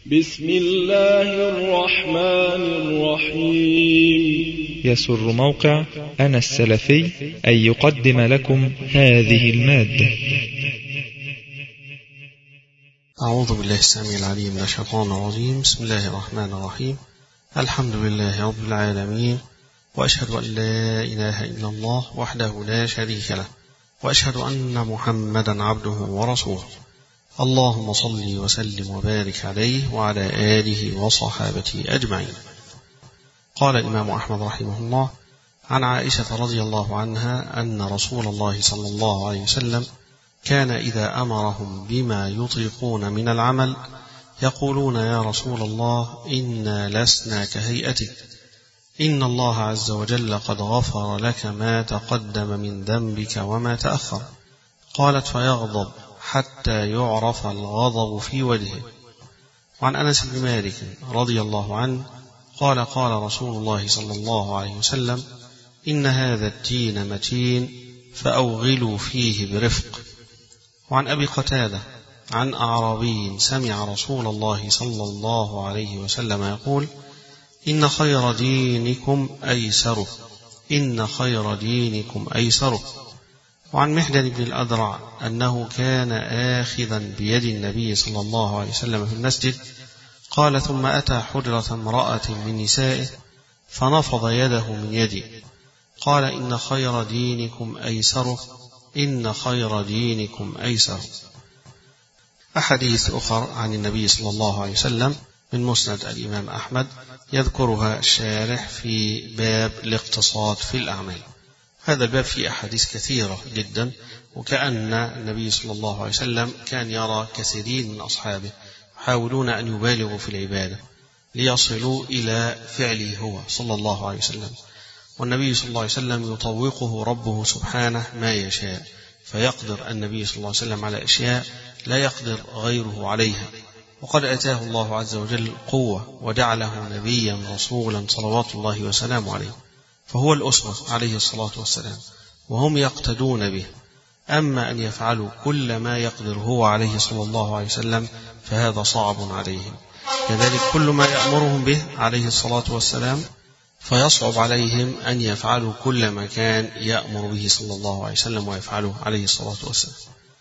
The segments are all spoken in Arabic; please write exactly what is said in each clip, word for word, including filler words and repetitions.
بسم الله الرحمن الرحيم. يسر موقع أنا السلفي أن يقدم لكم هذه المادة. أعوذ بالله السميع العليم من الشيطان الرجيم. بسم الله الرحمن الرحيم. الحمد لله رب العالمين، وأشهد أن لا إله إلا الله وحده لا شريك له، وأشهد أن محمدا عبده ورسوله. اللهم صل وسلم وبارك عليه وعلى آله وصحابته أجمعين. قال الإمام أحمد رحمه الله عن عائشة رضي الله عنها أن رسول الله صلى الله عليه وسلم كان إذا أمرهم بما يطيقون من العمل يقولون: يا رسول الله، إنا لسنا كهيئتك، إن الله عز وجل قد غفر لك ما تقدم من ذنبك وما تأخر. قالت: فيغضب حتى يعرف الغضب في وجهه. وعن أنس بن مالك رضي الله عنه قال: قال رسول الله صلى الله عليه وسلم: إن هذا الدين متين فأوغلوا فيه برفق. وعن أبي قتادة عن أعرابي سمع رسول الله صلى الله عليه وسلم يقول: إن خير دينكم أيسره، إن خير دينكم أيسره. وعن محدن بن الأدرع أنه كان آخذا بيد النبي صلى الله عليه وسلم في المسجد. قال: ثم أتى حجرة امرأة من نسائه فنفض يده من يدي. قال: إن خير دينكم أيسره، إن خير دينكم أيسره. أحاديث أخرى عن النبي صلى الله عليه وسلم من مسند الإمام أحمد يذكرها الشارح في باب الاقتصاد في الأعمال. هذا الباب فيه أحاديث كثيرة جدا، وكأن النبي صلى الله عليه وسلم كان يرى كثيرين من أصحابه يحاولون أن يبالغوا في العبادة ليصلوا إلى فعله هو صلى الله عليه وسلم، والنبي صلى الله عليه وسلم يطوقه ربه سبحانه ما يشاء، فيقدر النبي صلى الله عليه وسلم على أشياء لا يقدر غيره عليها. وقد أتاه الله عز وجل قوة وجعله نبيا رسولا صلوات الله وسلامه عليه، فهو الأسوة عليه الصلاة والسلام، وهم يقتدون به. أما أن يفعلوا كل ما يقدر هو عليه صلى الله عليه وسلم فهذا صعب عليهم. كذلك كل ما يأمرهم به عليه الصلاة والسلام فيصعب عليهم أن يفعلوا كل ما كان يأمر به صلى الله عليه وسلم ويفعله عليه الصلاة والسلام.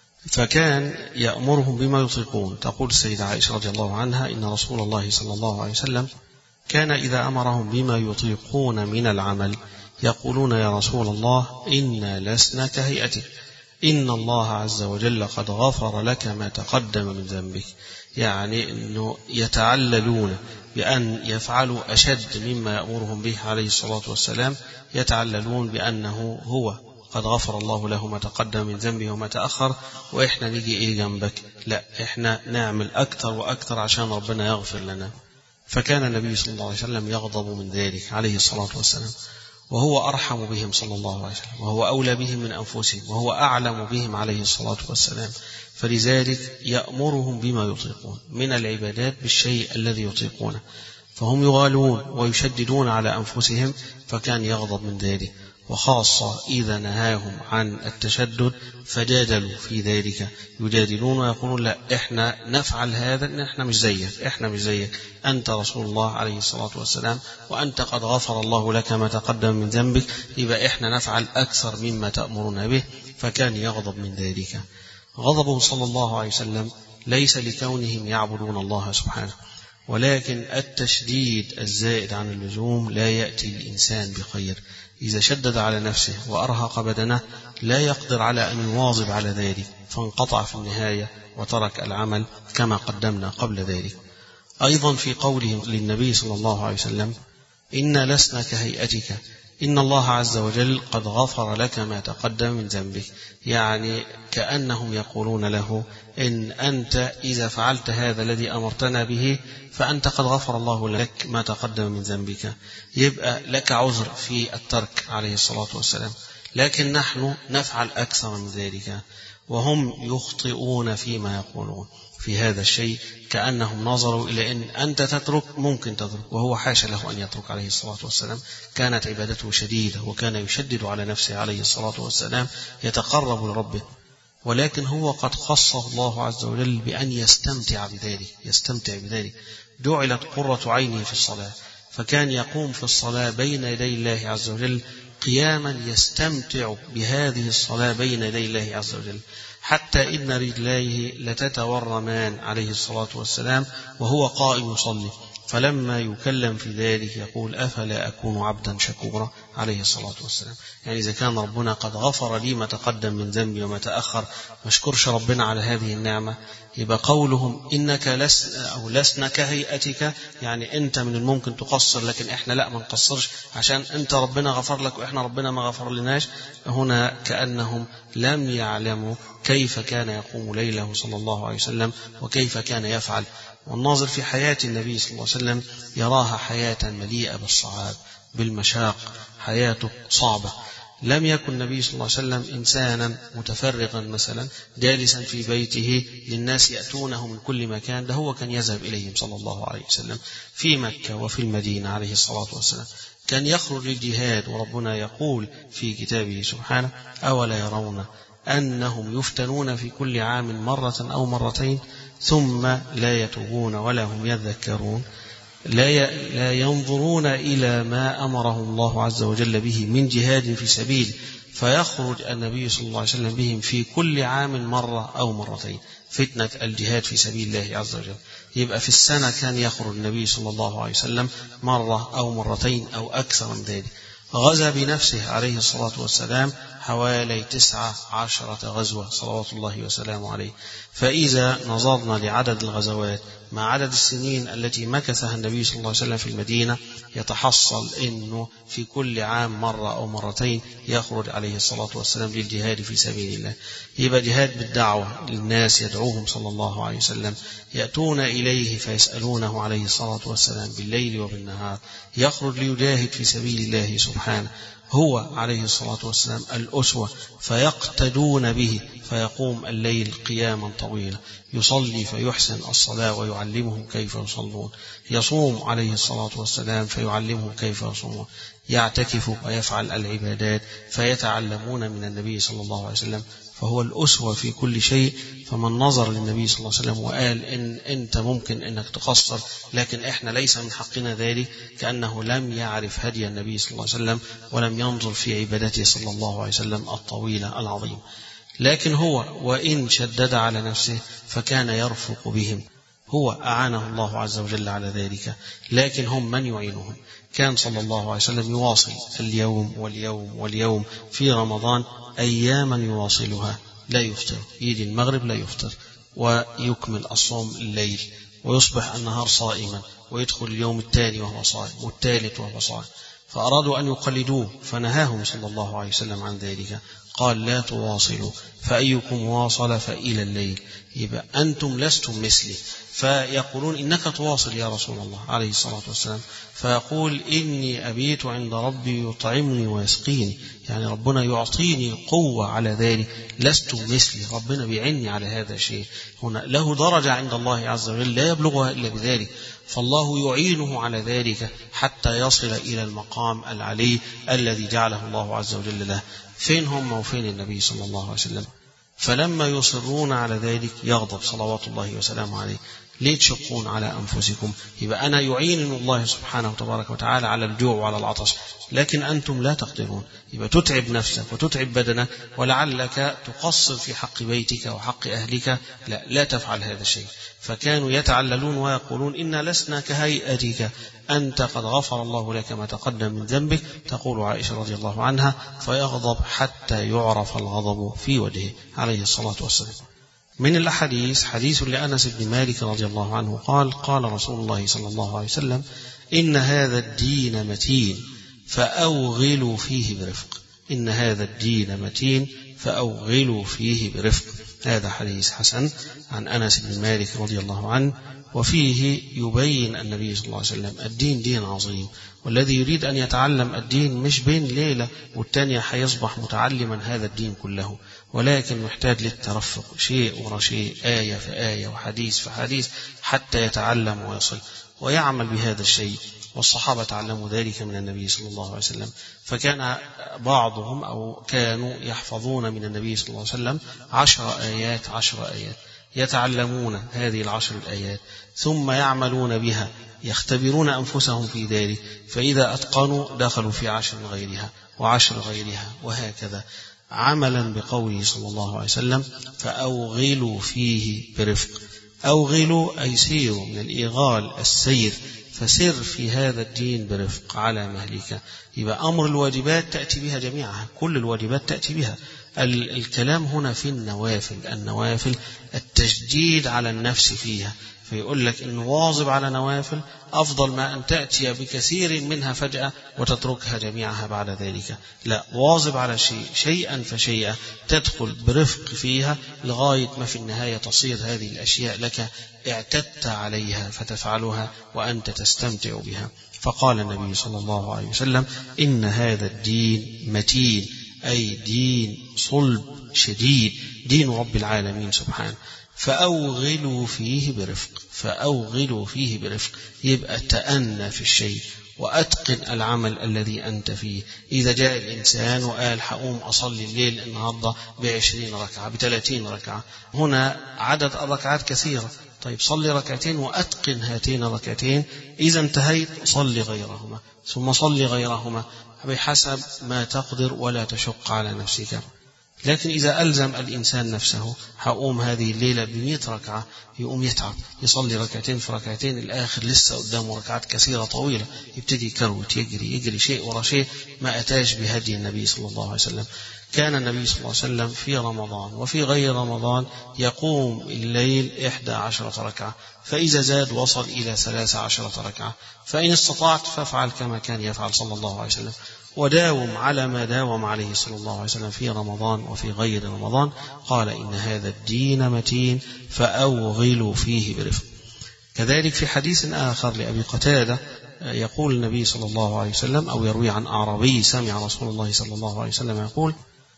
فكان يأمرهم بما يطيقون. تقول السيدة عائشة رضي الله عنها إن رسول الله صلى الله عليه وسلم كان إذا أمرهم بما يطيقون من العمل يقولون: يا رسول الله، إنا لسنا كهيئتك، إن الله عز وجل قد غفر لك ما تقدم من ذنبك. يعني أنه يتعللون بأن يفعلوا أشد مما يأمرهم به عليه الصلاة والسلام، يتعللون بأنه هو قد غفر الله له ما تقدم من ذنبه وما تأخر، وإحنا نيجي إيه جنبك؟ لا، إحنا نعمل أكثر وأكثر عشان ربنا يغفر لنا. فكان النبي صلى الله عليه وسلم يغضب من ذلك عليه الصلاة والسلام، وهو أرحم بهم صلى الله عليه وسلم، وهو أولى بهم من أنفسهم، وهو أعلم بهم عليه الصلاة والسلام. فلذلك يأمرهم بما يطيقون من العبادات بالشيء الذي يطيقونه، فهم يغالون ويشددون على أنفسهم، فكان يغضب من ذلك. وخاصة إذا نهاهم عن التشدد فجادلوا في ذلك، يجادلون ويقولون: لا، إحنا نفعل هذا، إحنا مش زيك، إحنا مش زيك، أنت رسول الله عليه الصلاة والسلام، وأنت قد غفر الله لك ما تقدم من ذنبك، يبقى إحنا نفعل أكثر مما تأمرون به. فكان يغضب من ذلك. غضبه صلى الله عليه وسلم ليس لكونهم يعبدون الله سبحانه، ولكن التشديد الزائد عن اللزوم لا يأتي الإنسان بخير. إذا شدد على نفسه وأرهق بدنه لا يقدر على أن يواظب على ذلك، فانقطع في النهاية وترك العمل كما قدمنا قبل ذلك. أيضا في قوله للنبي صلى الله عليه وسلم: إنا لسنا كهيئتك، إن الله عز وجل قد غفر لك ما تقدم من ذنبك. يعني كأنهم يقولون له: إن أنت إذا فعلت هذا الذي أمرتنا به فأنت قد غفر الله لك ما تقدم من ذنبك، يبقى لك عذر في الترك عليه الصلاة والسلام، لكن نحن نفعل أكثر من ذلك. وهم يخطئون فيما يقولون في هذا الشيء، كأنهم نظروا إلى أن أنت تترك، ممكن تترك، وهو حاشا له أن يترك عليه الصلاة والسلام. كانت عبادته شديدة، وكان يشدد على نفسه عليه الصلاة والسلام، يتقرب لربه ولكن هو قد خصه الله عز وجل بأن يستمتع بذلك يستمتع بذلك جعلت قرة عينه في الصلاة، فكان يقوم في الصلاة بين يدي الله عز وجل قياما يستمتع بهذه الصلاة بين يدي الله عز وجل، حتى إن رجليه لتتورمان عليه الصلاة والسلام وهو قائم يصلي، فلما يكلم في ذلك يقول أفلا أكون عبدا شكورا عليه الصلاة والسلام. يعني إذا كان ربنا قد غفر لي ما تقدم من ذنبي وما تأخر، ما اشكرش ربنا على هذه النعمة. يبقى قولهم إنك لس أو لسنا كهيئتك، يعني أنت من الممكن تقصر لكن إحنا لا ما نقصرش عشان أنت ربنا غفر لك وإحنا ربنا ما غفر لناش. هنا كأنهم لم يعلموا كيف كان يقوم ليله صلى الله عليه وسلم وكيف كان يفعل. والناظر في حياة النبي صلى الله عليه وسلم يراها حياة مليئة بالصعاب بالمشاق، حياته صعبة. لم يكن النبي صلى الله عليه وسلم إنسانا متفرغا مثلا جالسا في بيته للناس يأتونه من كل مكان، ده هو كان يذهب إليهم صلى الله عليه وسلم في مكة وفي المدينة عليه الصلاة والسلام. كان يخرج للجهاد، وربنا يقول في كتابه سبحانه أولا يرون أنهم يفتنون في كل عام مرة أو مرتين ثم لا يتوبون ولا هم يذكرون، لا ينظرون إلى ما أمرهم الله عز وجل به من جهاد في سبيل، فيخرج النبي صلى الله عليه وسلم بهم في كل عام مرة أو مرتين، فتنة الجهاد في سبيل الله عز وجل. يبقى في السنة كان يخرج النبي صلى الله عليه وسلم مرة أو مرتين أو أكثر من ذلك. غزا بنفسه عليه الصلاة والسلام حوالي تسعة عشرة غزوة صلوات الله وسلامه عليه. فإذا نظرنا لعدد الغزوات مع عدد السنين التي مكثها النبي صلى الله عليه وسلم في المدينة، يتحصل أنه في كل عام مرة أو مرتين يخرج عليه الصلاة والسلام للجهاد في سبيل الله. يبقى جهاد بالدعوة للناس، يدعوهم صلى الله عليه وسلم، يأتون إليه فيسألونه عليه الصلاة والسلام بالليل وبالنهار، يخرج ليجاهد في سبيل الله سبحانه. هو عليه الصلاة والسلام الأسوة، فيقتدون به، فيقوم الليل قياما طويلا، يصلي فيحسن الصلاة ويعلمهم كيف يصلون، يصوم عليه الصلاة والسلام فيعلمهم كيف يصومون، يعتكف ويفعل العبادات فيتعلمون من النبي صلى الله عليه وسلم، فهو الأسوة في كل شيء. فمن نظر للنبي صلى الله عليه وسلم وقال إن أنت ممكن أنك تقصر لكن إحنا ليس من حقنا ذلك، كأنه لم يعرف هدي النبي صلى الله عليه وسلم ولم ينظر في عبادته صلى الله عليه وسلم الطويلة العظيمة. لكن هو وإن شدد على نفسه فكان يرفق بهم، هو أعانه الله عز وجل على ذلك، لكن هم من يعينهم. كان صلى الله عليه وسلم يواصل اليوم واليوم واليوم في رمضان أياما يواصلها لا يفطر، يجي المغرب لا يفطر ويكمل الصوم الليل، ويصبح النهار صائما، ويدخل اليوم الثاني وهو صائم والثالث وهو صائم. فأرادوا أن يقلدوه فنهاهم صلى الله عليه وسلم عن ذلك، قال لا تواصلوا، فأيكم واصل فإلى الليل. يبقى أنتم لستم مثلي. فيقولون إنك تواصل يا رسول الله عليه الصلاة والسلام، فيقول إني أبيت عند ربي يطعمني ويسقيني، يعني ربنا يعطيني قوة على ذلك، لست مثلي، ربنا بيعني على هذا الشيء. هنا له درجة عند الله عز وجل لا يبلغها إلا بذلك، فالله يعينه على ذلك حتى يصل إلى المقام العلي الذي جعله الله عز وجل له. فين هم وفين النبي صلى الله عليه وسلم؟ فلما يصرون على ذلك يغضب صلوات الله وسلامه عليه. ليه تشقون على أنفسكم؟ يبقى أنا يعين الله سبحانه وتبارك وتعالى على الجوع وعلى العطش، لكن أنتم لا تقدرون. يبقى تتعب نفسك وتتعب بدنك، ولعلك تقصر في حق بيتك وحق أهلك. لا, لا تفعل هذا الشيء. فكانوا يتعللون ويقولون إنا لسنا كهيئتك، أنت قد غفر الله لك ما تقدم من ذنبك، تقول عائشة رضي الله عنها، فيغضب حتى يعرف الغضب في وجهه عليه الصلاة والسلام. من الأحاديث حديث لأنس بن مالك رضي الله عنه قال قال رسول الله صلى الله عليه وسلم إن هذا الدين متين فأوغلوا فيه برفق، إن هذا الدين متين فأوغلوا فيه برفق. هذا حديث حسن عن أنس بن مالك رضي الله عنه، وفيه يبين النبي صلى الله عليه وسلم الدين دين عظيم، والذي يريد أن يتعلم الدين مش بين ليلة والتانية حيصبح متعلما هذا الدين كله، ولكن محتاج للترفق شيء ورا شيء، آية فآية وحديث فحديث، حتى يتعلم ويصل ويعمل بهذا الشيء. والصحابة تعلموا ذلك من النبي صلى الله عليه وسلم، فكان بعضهم أو كانوا يحفظون يسمعون من النبي صلى الله عليه وسلم عشر آيات عشر آيات، يتعلمون هذه العشر الآيات ثم يعملون بها، يختبرون أنفسهم في ذلك، فإذا أتقنوا دخلوا في عشر غيرها وعشر غيرها، وهكذا عملا بقوله صلى الله عليه وسلم فأوغلوا فيه برفق. أوغلوا أي سيروا، من الإيغال السير، فسر في هذا الدين برفق على مهلك. يبقى أمر الواجبات تأتي بها جميعها، كل الواجبات تأتي بها. الكلام هنا في النوافل، النوافل التشديد على النفس فيها، فيقول لك إن واظب على نوافل أفضل ما أن تأتي بكثير منها فجأة وتتركها جميعها بعد ذلك. لا، واظب على شيء شيئا فشيئا، تدخل برفق فيها لغاية ما في النهاية تصير هذه الأشياء لك اعتدت عليها فتفعلها وأنت تستمتع بها. فقال النبي صلى الله عليه وسلم إن هذا الدين متين، أي دين صلب شديد، دين رب العالمين سبحانه، فأوغلوا فيه برفق. فأوغلوا فيه برفق يبقى تأنى في الشيء وأتقن العمل الذي أنت فيه. إذا جاء الإنسان وقال حقوم أصلي الليل النهاردة بعشرين ركعة بثلاثين ركعة، هنا عدد الركعات كثيرة، طيب صلي ركعتين وأتقن هاتين الركعتين، إذا انتهيت صلي غيرهما ثم صلي غيرهما بحسب ما تقدر ولا تشق على نفسك. لكن إذا ألزم الإنسان نفسه هقوم هذه الليلة بمئة ركعة، يقوم يتعب يصلي ركعتين في ركعتين، الآخر لسه قدامه ركعات كثيرة طويلة، يبتدي يكروت يجري يجري شيء ورا شيء، ما أتاش بهدي النبي صلى الله عليه وسلم. كان النبي صلى الله عليه وسلم في رمضان وفي غير رمضان يقوم الليل إحدى عشرة ركعة، فإذا زاد وصل إلى ثلاث عشرة ركعة، فإن استطعت فافعل كما كان يفعل صلى الله عليه وسلم، وداوم على ما داوم عليه صلى الله عليه وسلم في رمضان وفي غير رمضان. قال إن هذا الدين متين فأوغلوا فيه برفق. كذلك في حديث آخر لأبي قتادة يقول النبي صلى الله عليه وسلم، أو يروي عن أعرابي سمع رسول الله صلى الله عليه وسلم يقول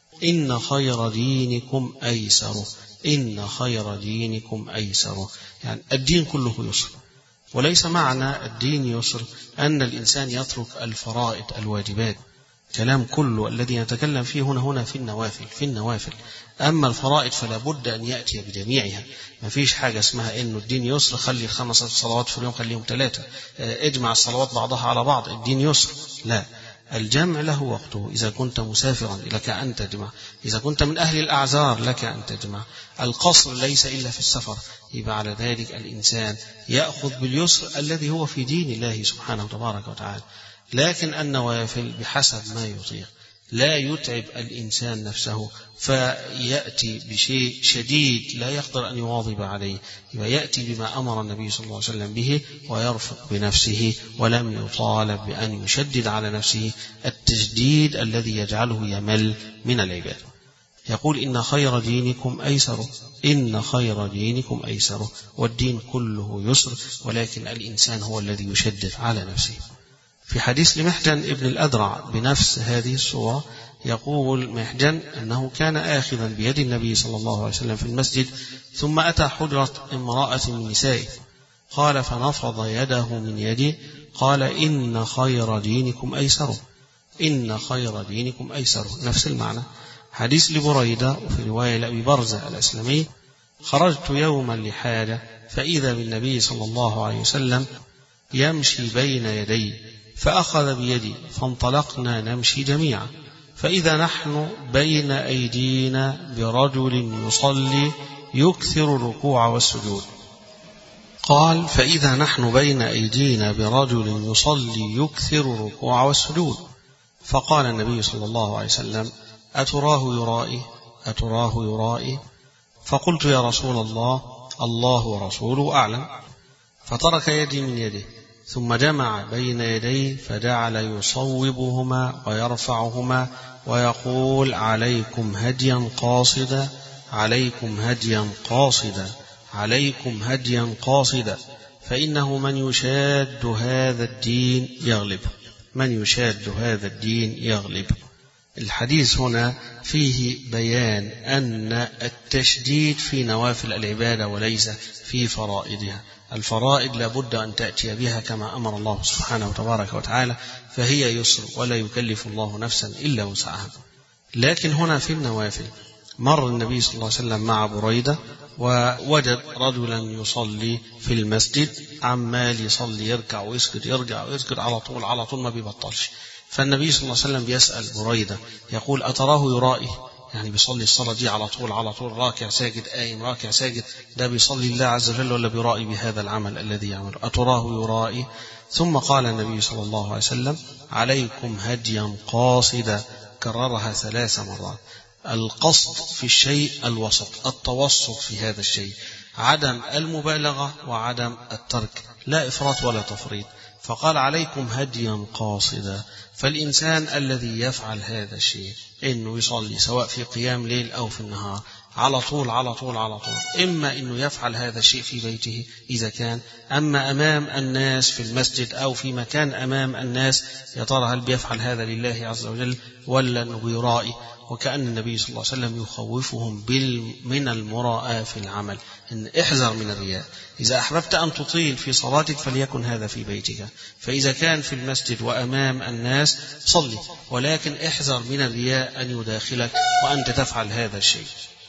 إن خير دينكم أيسره، إن خير دينكم أيسره، يعني الدين كله يسر. وليس معنى الدين يسر أن الإنسان يترك الفرائض الواجبات، كلام كله الذي نتكلم فيه هنا هنا في النوافل في النوافل أما الفرائض فلا بد أن يأتي بجميعها. ما فيش حاجة اسمها إنه الدين يسر خلي الخمس صلوات في اليوم خليهم ثلاثة، اجمع الصلوات بعضها على بعض، الدين يسر. لا، الجمع له وقته. إذا كنت مسافرا لك أن تجمع، إذا كنت من أهل الأعذار لك أن تجمع، القصر ليس إلا في السفر. يبقى على ذلك الإنسان يأخذ باليسر الذي هو في دين الله سبحانه وتبارك وتعالى. لكن النوافل بحسب ما يطيق، لا يتعب الإنسان نفسه فيأتي بشيء شديد لا يقدر أن يواظب عليه، ويأتي بما أمر النبي صلى الله عليه وسلم به ويرفق بنفسه، ولم يطالب بأن يشدد على نفسه التشديد الذي يجعله يمل من العبادة. يقول إن خير دينكم أيسر، إن خير دينكم أيسر، والدين كله يسر، ولكن الإنسان هو الذي يشدد على نفسه. في حديث لمحجن ابن الأدرع بنفس هذه الصورة يقول محجن أنه كان آخذا بيد النبي صلى الله عليه وسلم في المسجد، ثم أتى حجرة امرأة من نسائه، قال فنفض يده من يدي، قال إن خير دينكم أيسر، إن خير دينكم أيسر، نفس المعنى. حديث لبريدة وفي رواية لأبي برزة الأسلمي، خرجت يوما لحاجة فإذا بالنبي صلى الله عليه وسلم يمشي بين يدي، فأخذ بيدي فانطلقنا نمشي جميعا، فإذا نحن بين أيدينا برجل يصلي يكثر الركوع والسجود. قال فإذا نحن بين أيدينا برجل يصلي يكثر الركوع والسجود، فقال النبي صلى الله عليه وسلم أتراه يرائي أتراه يرائي فقلت يا رسول الله الله ورسوله أعلم، فترك يدي من يده ثم جمع بين يديه فجعل يصوبهما ويرفعهما ويقول عليكم هديا قاصدا عليكم هديا قاصدا عليكم هديا قاصدا فإنه من يشاد هذا الدين يغلب، من يشاد هذا الدين يغلب. الحديث هنا فيه بيان أن التشديد في نوافل العبادة وليس في فرائضها. الفرائض لابد أن تأتي بها كما أمر الله سبحانه وتبارك وتعالى، فهي يسر ولا يكلف الله نفسا إلا وسعها. لكن هنا في النوافل مر النبي صلى الله عليه وسلم مع بريدة ووجد رجلا يصلي في المسجد عمال يصلي يركع ويسجد يرجع ويسجد على طول على طول ما بيبطلش. فالنبي صلى الله عليه وسلم بيسأل بريدة يقول أتراه يرائي؟ يعني بيصلي الصلاة دي على طول على طول راكع ساجد قايم راكع ساجد، ده بيصلي الله عز وجل ولا بيرائي بهذا العمل الذي يعمله؟ أتراه يرائي؟ ثم قال النبي صلى الله عليه وسلم عليكم هديا قاصدا، كررها ثلاث مرات. القصد في الشيء الوسط، التوسط في هذا الشيء، عدم المبالغة وعدم الترك، لا إفراط ولا تفريط. فقال عليكم هديا قاصدا. فالإنسان الذي يفعل هذا الشيء إنه يصلي سواء في قيام ليل أو في النهار على طول على طول على طول، إما إنه يفعل هذا الشيء في بيته إذا كان، أما أمام الناس في المسجد أو في مكان أمام الناس، يا ترى هل بيفعل هذا لله عز وجل ولا أنه يرائي؟ وكأن النبي صلى الله عليه وسلم يخوفهم من المراءة في العمل، إن احذر من الرياء. إذا أحببت أن تطيل في صلاتك فليكن هذا في بيتك، فإذا كان في المسجد وأمام الناس صلي، ولكن احذر من الرياء أن يداخلك وأنت تفعل هذا الشيء.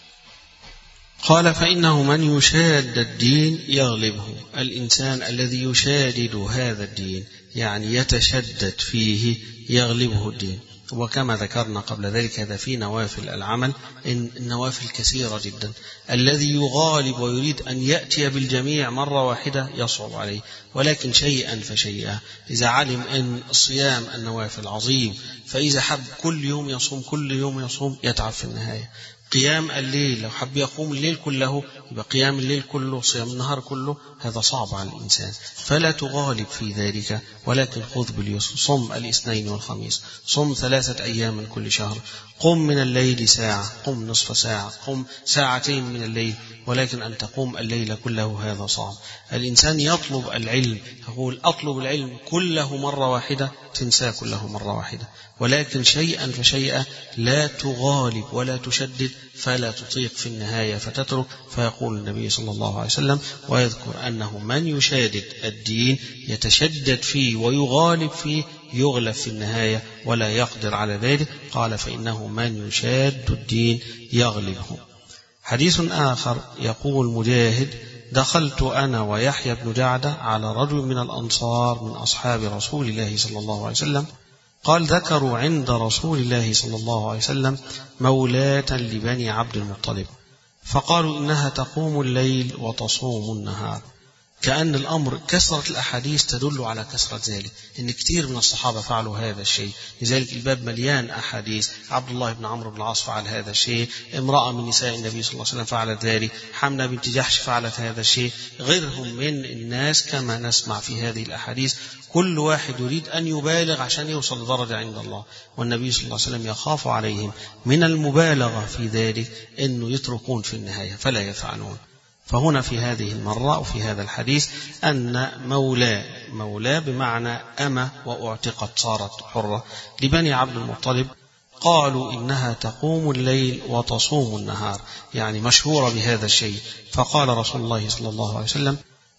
قال فإنه من يشاد الدين يغلبه. الإنسان الذي يشادد هذا الدين يعني يتشدد فيه يغلبه الدين. وكما ذكرنا قبل ذلك هذا في نوافل العمل، إن النوافل كثيرة جدا. الذي يغالب ويريد أن يأتي بالجميع مرة واحدة يصعب عليه، ولكن شيئا فشيئا. إذا علم أن الصيام النوافل عظيم، فإذا حب كل يوم يصوم كل يوم يصوم يتعب في النهاية. قيام الليل لو حب يقوم الليل كله يبقى قيام الليل كله صيام النهار كله، هذا صعب على الإنسان. فلا تغالب في ذلك، ولكن خذ باليسر. صم الاثنين والخميس، صم ثلاثة أيام من كل شهر، قم من الليل ساعة، قم نصف ساعة، قم ساعتين من الليل، ولكن أن تقوم الليل كله هذا صعب. الإنسان يطلب العلم، يقول أطلب العلم كله مرة واحدة تنساه كله مرة واحدة، ولكن شيئا فشيئا، لا تغالب ولا تشدد فلا تطيق في النهاية فتترك. فيقول النبي صلى الله عليه وسلم ويذكر أنه من يشادد الدين يتشدد فيه ويغالب فيه يغلب في النهاية ولا يقدر على ذلك. قال فإنه من يشاد الدين يغلبه. حديث آخر يقول مجاهد دخلت أنا ويحيى بن جعدة على رجل من الأنصار من أصحاب رسول الله صلى الله عليه وسلم، قال ذكروا عند رسول الله صلى الله عليه وسلم مولاة لبني عبد المطلب، فقالوا إنها تقوم الليل وتصوم النهار. كأن الأمر كثرة الأحاديث تدل على كثرة ذلك، إن كثير من الصحابة فعلوا هذا الشيء، لذلك الباب مليان أحاديث. عبد الله بن عمرو بن العاص فعل هذا الشيء، امرأة من نساء النبي صلى الله عليه وسلم فعلت ذلك، حمنة بنت جحش فعلت هذا الشيء، غيرهم من الناس كما نسمع في هذه الأحاديث. كل واحد يريد أن يبالغ عشان يوصل لدرجة عند الله، والنبي صلى الله عليه وسلم يخاف عليهم من المبالغة في ذلك أنه يتركون في النهاية فلا يفعلون. فهنا في هذه المرة وفي هذا الحديث أن مولى مولى بمعنى أمة وأعتقت صارت حرة لبني عبد المطلب، قالوا إنها تقوم الليل وتصوم النهار، يعني مشهورة بهذا الشيء. فقال رسول الله صلى الله عليه وسلم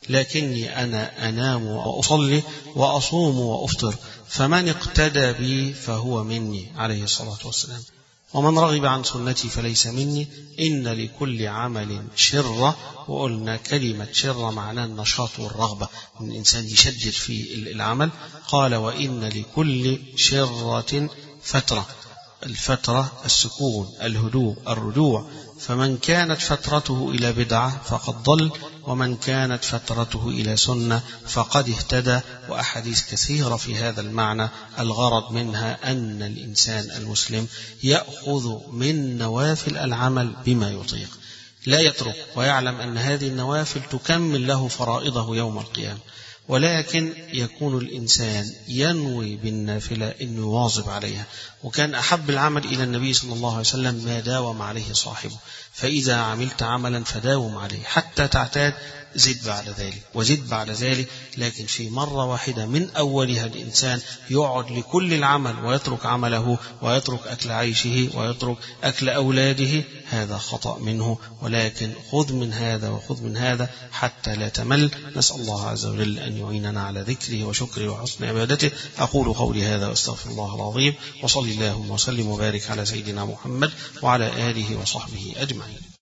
لكني أنا أنام وأصلي وأصوم وأفطر، فمن اقتدى بي فهو مني عليه الصلاة والسلام، ومن رغب عن سنتي فليس مني. إن لكل عمل شرة، وقلنا كلمة شرة معناه النشاط والرغبة، من الإنسان يشدد في العمل. قال وإن لكل شرة فترة، الفترة السكون الهدوء الرجوع، فمن كانت فترته إلى بدعة فقد ضل، ومن كانت فترته إلى سنة فقد اهتدى. وأحاديث كثيرة في هذا المعنى، الغرض منها أن الإنسان المسلم يأخذ من نوافل العمل بما يطيق، لا يترك، ويعلم أن هذه النوافل تكمل له فرائضه يوم القيامة، ولكن يكون الإنسان ينوي بالنافلة أن يواظب عليها. وكان أحب العمل إلى النبي صلى الله عليه وسلم ما داوم عليه صاحبه، فإذا عملت عملا فداوم عليه حتى تعتاد زد بعد ذلك وزد بعد ذلك، لكن في مرة واحدة من أولها الإنسان يقعد لكل العمل ويترك عمله ويترك أكل عيشه ويترك أكل أولاده، هذا خطأ منه. ولكن خذ من هذا وخذ من هذا حتى لا تمل. نسأل الله عز وجل أن يعيننا على ذكره وشكره وحسن عبادته. أقول قولي هذا واستغفر الله العظيم، وصلي اللهم وسلم وبارك على سيدنا محمد وعلى آله وصحبه أجمعين.